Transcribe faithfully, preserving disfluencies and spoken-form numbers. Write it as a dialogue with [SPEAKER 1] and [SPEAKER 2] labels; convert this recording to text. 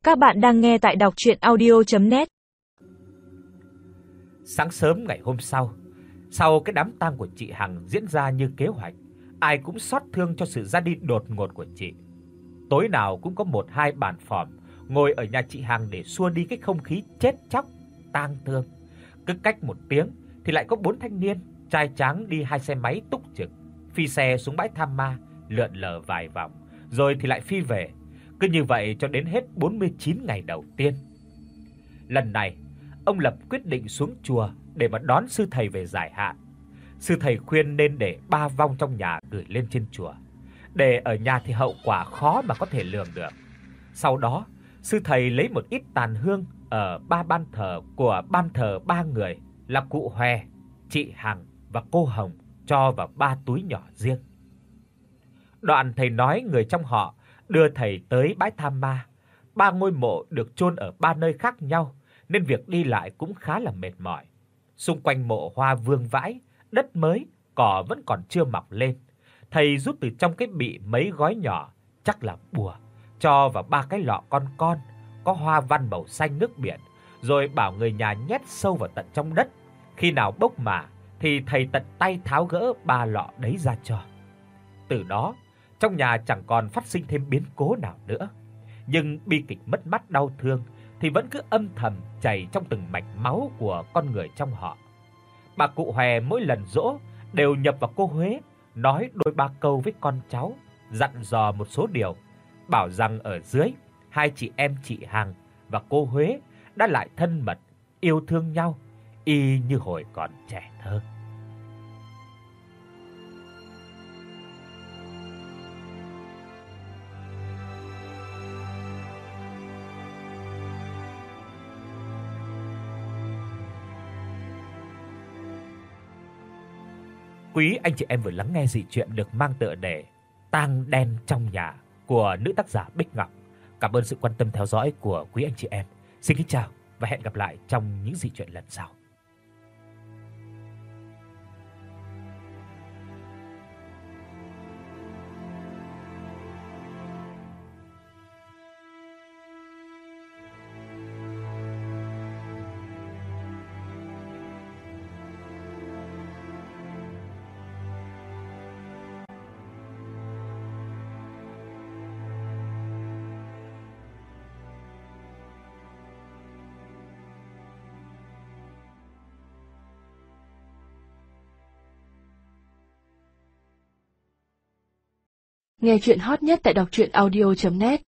[SPEAKER 1] Các bạn đang nghe tại đọc truyện audio chấm net.
[SPEAKER 2] Sáng sớm ngày hôm sau, sau cái đám tang của chị Hằng diễn ra như kế hoạch, ai cũng xót thương cho sự ra đi đột ngột của chị. Tối nào cũng có một hai bàn phỏm ngồi ở nhà chị Hằng để xua đi cái không khí chết chóc, tang thương. Cứ cách một tiếng thì lại có bốn thanh niên trai tráng đi hai xe máy túc trực, phi xe xuống bãi Tham Ma, lượn lờ vài vòng, rồi thì lại phi về. Cứ như vậy cho đến hết bốn mươi chín ngày đầu tiên. Lần này, ông Lập quyết định xuống chùa để mà đón sư thầy về giải hạn. Sư thầy khuyên nên để ba vong trong nhà gửi lên trên chùa. Để ở nhà thì hậu quả khó mà có thể lường được. Sau đó, sư thầy lấy một ít tàn hương ở ba ban thờ của ban thờ ba người là cụ Hòe, chị Hằng và cô Hồng cho vào ba túi nhỏ riêng. Đoạn thầy nói người trong họ đưa thầy tới bãi Tham Ma. Ba ngôi mộ được chôn ở ba nơi khác nhau nên việc đi lại cũng khá là mệt mỏi. Xung quanh mộ hoa vương vãi, đất mới, cỏ vẫn còn chưa mọc lên. Thầy rút từ trong cái bị mấy gói nhỏ, chắc là bùa, cho vào ba cái lọ con con có hoa văn màu xanh nước biển, rồi bảo người nhà nhét sâu vào tận trong đất. Khi nào bốc mả thì thầy tận tay tháo gỡ ba lọ đấy ra cho. Từ đó, trong nhà chẳng còn phát sinh thêm biến cố nào nữa. Nhưng bi kịch mất mát đau thương thì vẫn cứ âm thầm chảy trong từng mạch máu của con người trong họ. Bà cụ Hòe mỗi lần giỗ đều nhập vào cô Huế, nói đôi ba câu với con cháu, dặn dò một số điều, bảo rằng ở dưới, hai chị em chị Hằng và cô Huế đã lại thân mật, yêu thương nhau y như hồi còn trẻ thơ. Quý anh chị em vừa lắng nghe dị truyện được mang tựa đề Tang đen trong nhà của nữ tác giả Bích Ngọc. Cảm ơn sự quan tâm theo dõi của quý anh chị em. Xin kính chào và hẹn gặp lại trong những dị truyện lần sau.
[SPEAKER 1] Nghe truyện hot nhất tại đọc truyện audio chấm net.